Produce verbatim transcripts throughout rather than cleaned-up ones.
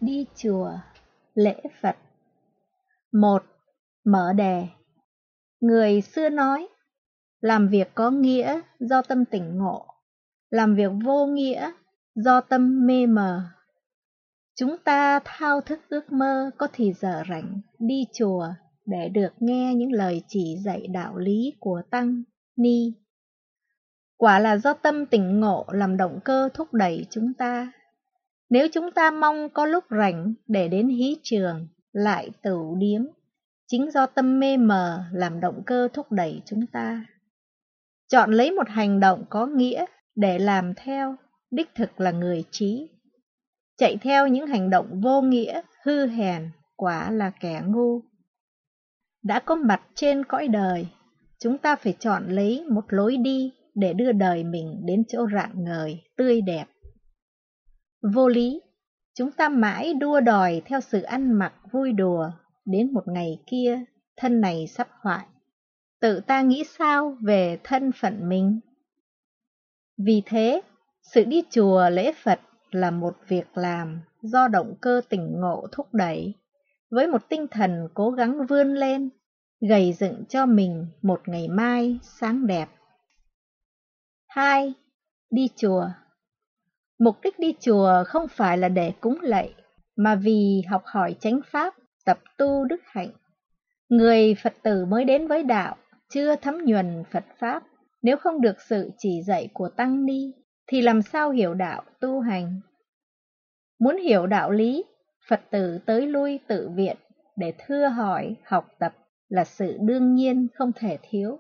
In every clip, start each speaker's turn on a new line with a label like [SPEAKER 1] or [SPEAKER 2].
[SPEAKER 1] đi chùa, lễ Phật. Một. Mở đề. Người xưa nói, làm việc có nghĩa do tâm tỉnh ngộ, làm việc vô nghĩa do tâm mê mờ. Chúng ta thao thức ước mơ có thì giờ rảnh đi chùa để được nghe những lời chỉ dạy đạo lý của Tăng Ni. Quả là do tâm tỉnh ngộ làm động cơ thúc đẩy chúng ta. Nếu chúng ta mong có lúc rảnh để đến hí trường, lại tửu điếm, chính do tâm mê mờ làm động cơ thúc đẩy chúng ta. Chọn lấy một hành động có nghĩa để làm theo, đích thực là người trí. Chạy theo những hành động vô nghĩa, hư hèn, quả là kẻ ngu. Đã có mặt trên cõi đời, chúng ta phải chọn lấy một lối đi để đưa đời mình đến chỗ rạng ngời, tươi đẹp. Vô lý, chúng ta mãi đua đòi theo sự ăn mặc vui đùa, đến một ngày kia, thân này sắp hoại. Tự ta nghĩ sao về thân phận mình? Vì thế, sự đi chùa lễ Phật là một việc làm do động cơ tỉnh ngộ thúc đẩy, với một tinh thần cố gắng vươn lên, gầy dựng cho mình một ngày mai sáng đẹp. Hai. Đi chùa. Mục đích đi chùa không phải là để cúng lạy, mà vì học hỏi chánh pháp, tập tu đức hạnh. Người Phật tử mới đến với đạo, chưa thấm nhuần Phật Pháp, nếu không được sự chỉ dạy của Tăng Ni, thì làm sao hiểu đạo tu hành? Muốn hiểu đạo lý, Phật tử tới lui tự viện để thưa hỏi, học tập là sự đương nhiên không thể thiếu.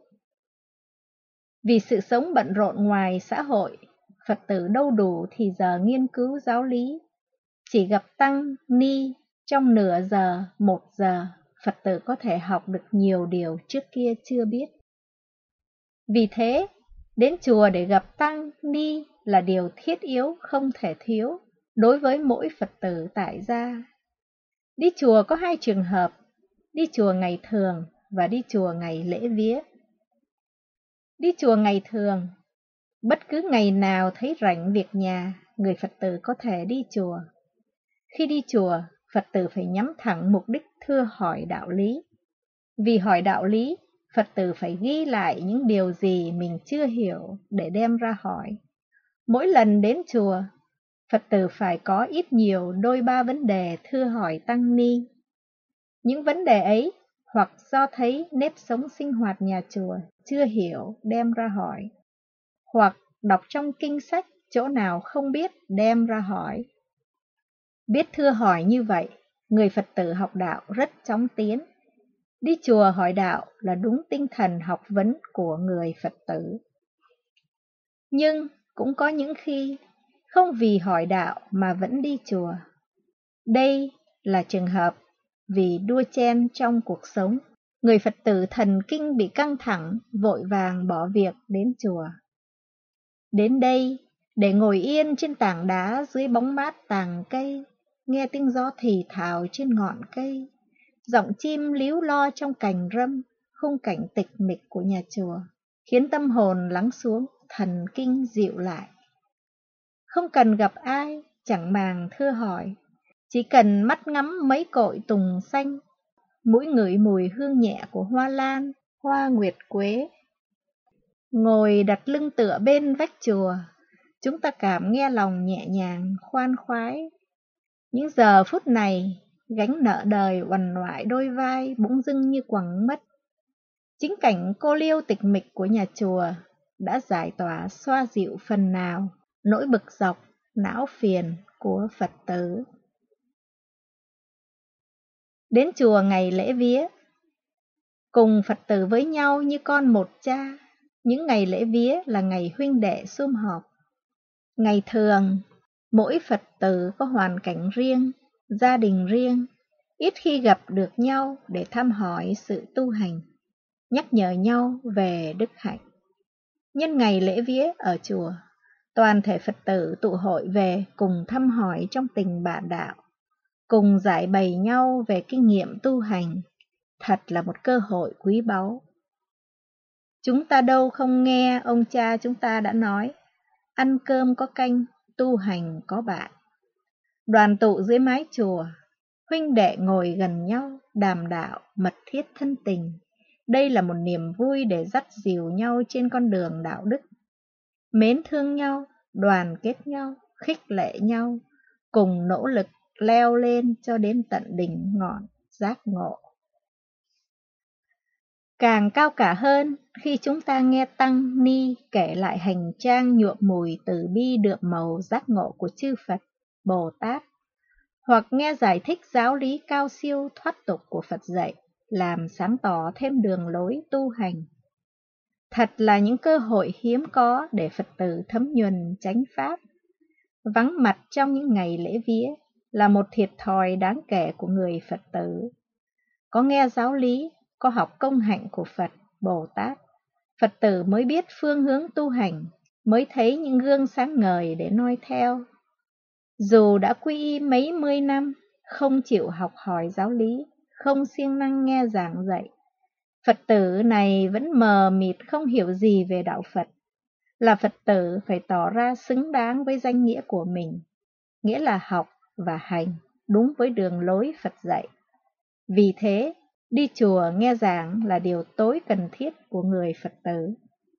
[SPEAKER 1] Vì sự sống bận rộn ngoài xã hội, Phật tử đâu đủ thì giờ nghiên cứu giáo lý. Chỉ gặp Tăng Ni trong nửa giờ, một giờ, Phật tử có thể học được nhiều điều trước kia chưa biết. Vì thế, đến chùa để gặp Tăng Ni là điều thiết yếu không thể thiếu đối với mỗi Phật tử tại gia. Đi chùa có hai trường hợp, đi chùa ngày thường và đi chùa ngày lễ vía. Đi chùa ngày thường, bất cứ ngày nào thấy rảnh việc nhà, người Phật tử có thể đi chùa. Khi đi chùa, Phật tử phải nhắm thẳng mục đích thưa hỏi đạo lý. Vì hỏi đạo lý, Phật tử phải ghi lại những điều gì mình chưa hiểu để đem ra hỏi. Mỗi lần đến chùa, Phật tử phải có ít nhiều đôi ba vấn đề thưa hỏi Tăng Ni. Những vấn đề ấy hoặc do thấy nếp sống sinh hoạt nhà chùa chưa hiểu đem ra hỏi, hoặc đọc trong kinh sách chỗ nào không biết đem ra hỏi. Biết thưa hỏi như vậy, người Phật tử học đạo rất chóng tiến. Đi chùa hỏi đạo là đúng tinh thần học vấn của người Phật tử. Nhưng cũng có những khi không vì hỏi đạo mà vẫn đi chùa. Đây là trường hợp vì đua chen trong cuộc sống, người Phật tử thần kinh bị căng thẳng, vội vàng bỏ việc đến chùa. Đến đây để ngồi yên trên tảng đá dưới bóng mát tàng cây, nghe tiếng gió thì thào trên ngọn cây, giọng chim líu lo trong cành râm, khung cảnh tịch mịch của nhà chùa, khiến tâm hồn lắng xuống, thần kinh dịu lại. Không cần gặp ai, chẳng màng thưa hỏi, chỉ cần mắt ngắm mấy cội tùng xanh, mũi ngửi mùi hương nhẹ của hoa lan, hoa nguyệt quế. Ngồi đặt lưng tựa bên vách chùa, chúng ta cảm nghe lòng nhẹ nhàng, khoan khoái. Những giờ phút này, gánh nợ đời uằn oại đôi vai bỗng dưng như quẳng mất. Chính cảnh cô liêu tịch mịch của nhà chùa đã giải tỏa xoa dịu phần nào nỗi bực dọc, não phiền của Phật tử. Đến chùa ngày lễ vía, cùng Phật tử với nhau như con một cha. Những ngày lễ vía là ngày huynh đệ sum họp. Ngày thường, mỗi Phật tử có hoàn cảnh riêng, gia đình riêng, ít khi gặp được nhau để thăm hỏi sự tu hành, nhắc nhở nhau về đức hạnh. Nhân ngày lễ vía ở chùa, toàn thể Phật tử tụ hội về cùng thăm hỏi trong tình bạn đạo, cùng giải bày nhau về kinh nghiệm tu hành, thật là một cơ hội quý báu. Chúng ta đâu không nghe ông cha chúng ta đã nói, ăn cơm có canh, tu hành có bạn. Đoàn tụ dưới mái chùa, huynh đệ ngồi gần nhau, đàm đạo, mật thiết thân tình. Đây là một niềm vui để dắt dìu nhau trên con đường đạo đức. Mến thương nhau, đoàn kết nhau, khích lệ nhau, cùng nỗ lực leo lên cho đến tận đỉnh ngọn giác ngộ. Càng cao cả hơn khi chúng ta nghe Tăng Ni kể lại hành trang nhuộm mùi từ bi đượm màu giác ngộ của chư Phật, Bồ Tát, hoặc nghe giải thích giáo lý cao siêu thoát tục của Phật dạy, làm sáng tỏ thêm đường lối tu hành. Thật là những cơ hội hiếm có để Phật tử thấm nhuần chánh pháp. Vắng mặt trong những ngày lễ vía là một thiệt thòi đáng kể của người Phật tử. Có nghe giáo lý, có học công hạnh của Phật, Bồ Tát, Phật tử mới biết phương hướng tu hành, mới thấy những gương sáng ngời để noi theo. Dù đã quy y mấy mươi năm, không chịu học hỏi giáo lý, không siêng năng nghe giảng dạy, Phật tử này vẫn mờ mịt không hiểu gì về đạo Phật. Là Phật tử phải tỏ ra xứng đáng với danh nghĩa của mình, nghĩa là học và hành đúng với đường lối Phật dạy. Vì thế, đi chùa nghe giảng là điều tối cần thiết của người Phật tử.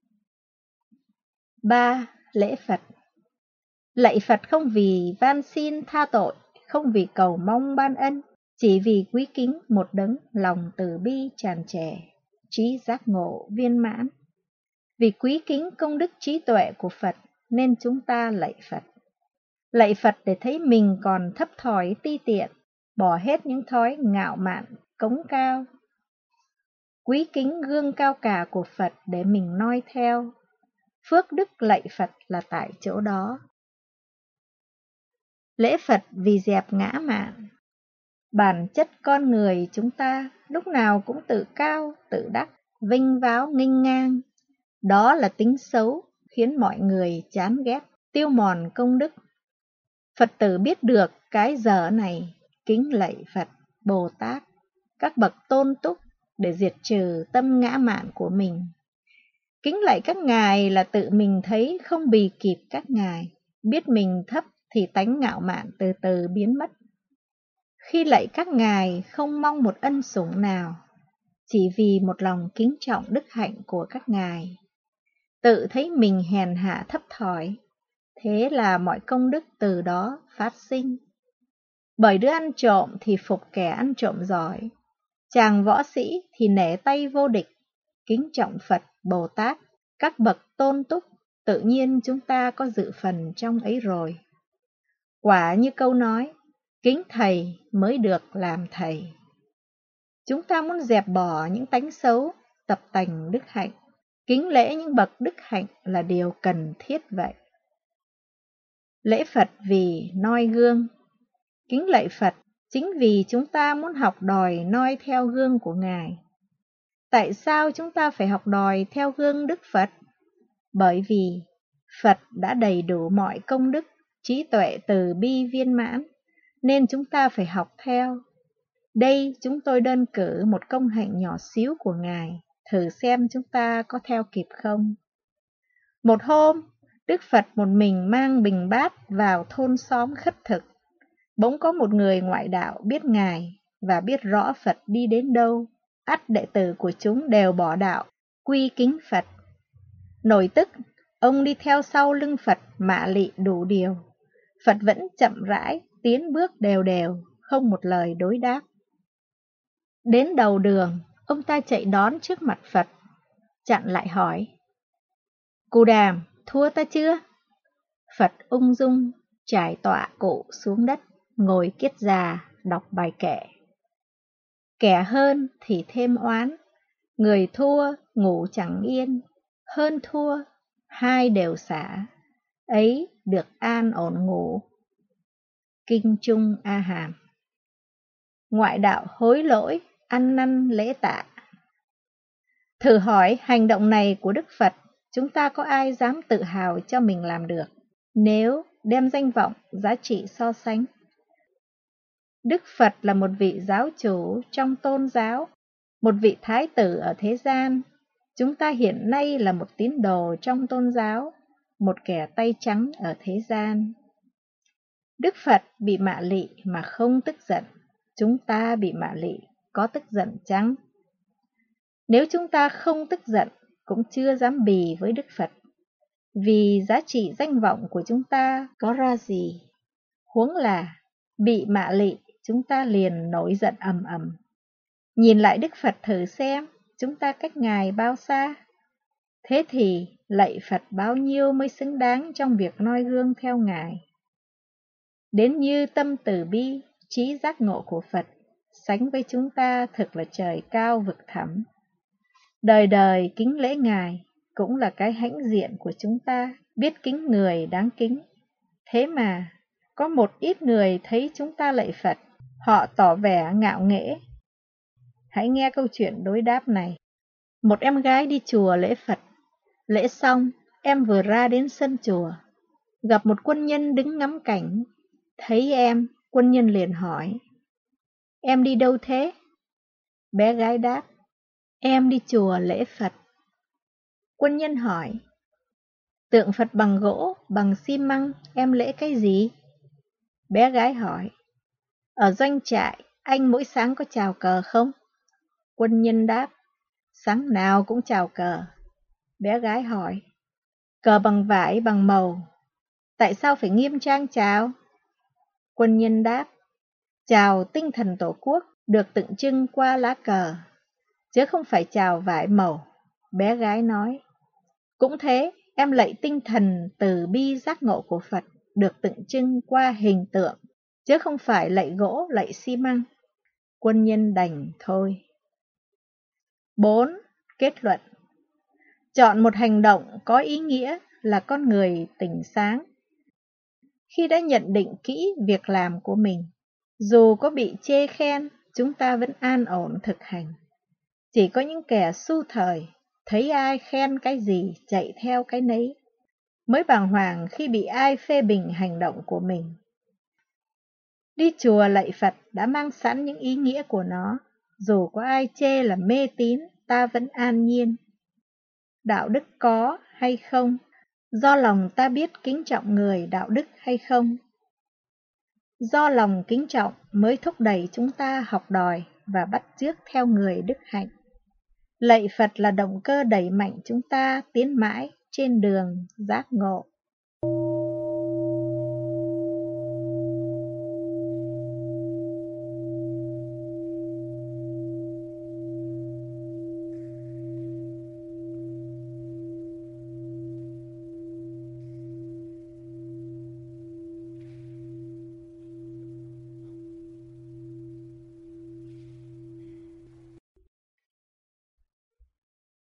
[SPEAKER 1] ba. Lễ Phật. Lạy Phật không vì van xin tha tội, không vì cầu mong ban ân, chỉ vì quý kính một đấng lòng từ bi tràn trề, trí giác ngộ viên mãn. Vì quý kính công đức trí tuệ của Phật nên chúng ta lạy Phật. Lạy Phật để thấy mình còn thấp thỏi ti tiện, bỏ hết những thói ngạo mạn, cống cao. Quý kính gương cao cả của Phật để mình noi theo. Phước đức lạy Phật là tại chỗ đó. Lễ Phật vì dẹp ngã mạn. Bản chất con người chúng ta lúc nào cũng tự cao, tự đắc, vinh váo nghênh ngang. Đó là tính xấu khiến mọi người chán ghét, tiêu mòn công đức. Phật tử biết được cái dở này, kính lạy Phật, Bồ Tát, các bậc tôn túc để diệt trừ tâm ngã mạn của mình. Kính lạy các ngài là tự mình thấy không bì kịp các ngài, biết mình thấp thì tánh ngạo mạn từ từ biến mất. Khi lạy các ngài không mong một ân sủng nào, chỉ vì một lòng kính trọng đức hạnh của các ngài. Tự thấy mình hèn hạ thấp thỏi, thế là mọi công đức từ đó phát sinh. Bởi đứa ăn trộm thì phục kẻ ăn trộm giỏi, chàng võ sĩ thì nể tay vô địch, kính trọng Phật, Bồ Tát, các bậc tôn túc, tự nhiên chúng ta có dự phần trong ấy rồi. Quả như câu nói, kính thầy mới được làm thầy. Chúng ta muốn dẹp bỏ những tánh xấu, tập tành đức hạnh, kính lễ những bậc đức hạnh là điều cần thiết vậy. Lễ Phật vì noi gương. Kính lạy Phật chính vì chúng ta muốn học đòi noi theo gương của Ngài. Tại sao chúng ta phải học đòi theo gương Đức Phật? Bởi vì Phật đã đầy đủ mọi công đức, trí tuệ từ bi viên mãn, nên chúng ta phải học theo. Đây chúng tôi đơn cử một công hạnh nhỏ xíu của Ngài, thử xem chúng ta có theo kịp không. Một hôm, Đức Phật một mình mang bình bát vào thôn xóm khất thực. Bỗng có một người ngoại đạo biết Ngài và biết rõ Phật đi đến đâu, ắt đệ tử của chúng đều bỏ đạo, quy kính Phật. Nổi tức, ông đi theo sau lưng Phật mạ lị đủ điều. Phật vẫn chậm rãi, tiến bước đều đều, không một lời đối đáp. Đến đầu đường, ông ta chạy đón trước mặt Phật, chặn lại hỏi: "Cù Đàm, thua ta chưa?" Phật ung dung trải tọa cụ xuống đất, ngồi kiết già đọc bài kệ. Kẻ hơn thì thêm oán, người thua ngủ chẳng yên, hơn thua hai đều xả, ấy được an ổn ngủ. Kinh Trung A Hàm. Ngoại đạo hối lỗi, ăn năn lễ tạ. Thử hỏi hành động này của Đức Phật, chúng ta có ai dám tự hào cho mình làm được, nếu đem danh vọng, giá trị so sánh? Đức Phật là một vị giáo chủ trong tôn giáo, một vị thái tử ở thế gian. Chúng ta hiện nay là một tín đồ trong tôn giáo, một kẻ tay trắng ở thế gian. Đức Phật bị mạ lị mà không tức giận, chúng ta bị mạ lị có tức giận chăng? Nếu chúng ta không tức giận, cũng chưa dám bì với Đức Phật, vì giá trị danh vọng của chúng ta có ra gì. Huống là bị mạ lị, chúng ta liền nổi giận ầm ầm. Nhìn lại Đức Phật thử xem, chúng ta cách Ngài bao xa? Thế thì lạy Phật bao nhiêu mới xứng đáng trong việc noi gương theo Ngài? Đến như tâm từ bi, trí giác ngộ của Phật, sánh với chúng ta thực là trời cao vực thẳm. Đời đời kính lễ Ngài cũng là cái hãnh diện của chúng ta, biết kính người đáng kính. Thế mà, có một ít người thấy chúng ta lạy Phật, họ tỏ vẻ ngạo nghễ. Hãy nghe câu chuyện đối đáp này. Một em gái đi chùa lễ Phật. Lễ xong, em vừa ra đến sân chùa, gặp một quân nhân đứng ngắm cảnh. Thấy em, quân nhân liền hỏi, em đi đâu thế? Bé gái đáp, em đi chùa lễ Phật. Quân nhân hỏi, tượng Phật bằng gỗ, bằng xi măng, em lễ cái gì? Bé gái hỏi, ở doanh trại, anh mỗi sáng có chào cờ không? Quân nhân đáp, sáng nào cũng chào cờ. Bé gái hỏi, cờ bằng vải, bằng màu, tại sao phải nghiêm trang chào? Quân nhân đáp, chào tinh thần Tổ quốc được tượng trưng qua lá cờ, chứ không phải chào vải màu. Bé gái nói, cũng thế, em lạy tinh thần từ bi giác ngộ của Phật được tượng trưng qua hình tượng, chứ không phải lạy gỗ, lạy xi măng. Quân nhân đành thôi. bốn. Kết luận. Chọn một hành động có ý nghĩa là con người tỉnh sáng. Khi đã nhận định kỹ việc làm của mình, dù có bị chê khen, chúng ta vẫn an ổn thực hành. Chỉ có những kẻ su thời, thấy ai khen cái gì chạy theo cái nấy, mới bàng hoàng khi bị ai phê bình hành động của mình. Đi chùa lạy Phật đã mang sẵn những ý nghĩa của nó, dù có ai chê là mê tín, ta vẫn an nhiên. Đạo đức có hay không, do lòng ta biết kính trọng người đạo đức hay không. Do lòng kính trọng mới thúc đẩy chúng ta học đòi và bắt chước theo người đức hạnh. Lạy Phật là động cơ đẩy mạnh chúng ta tiến mãi trên đường giác ngộ.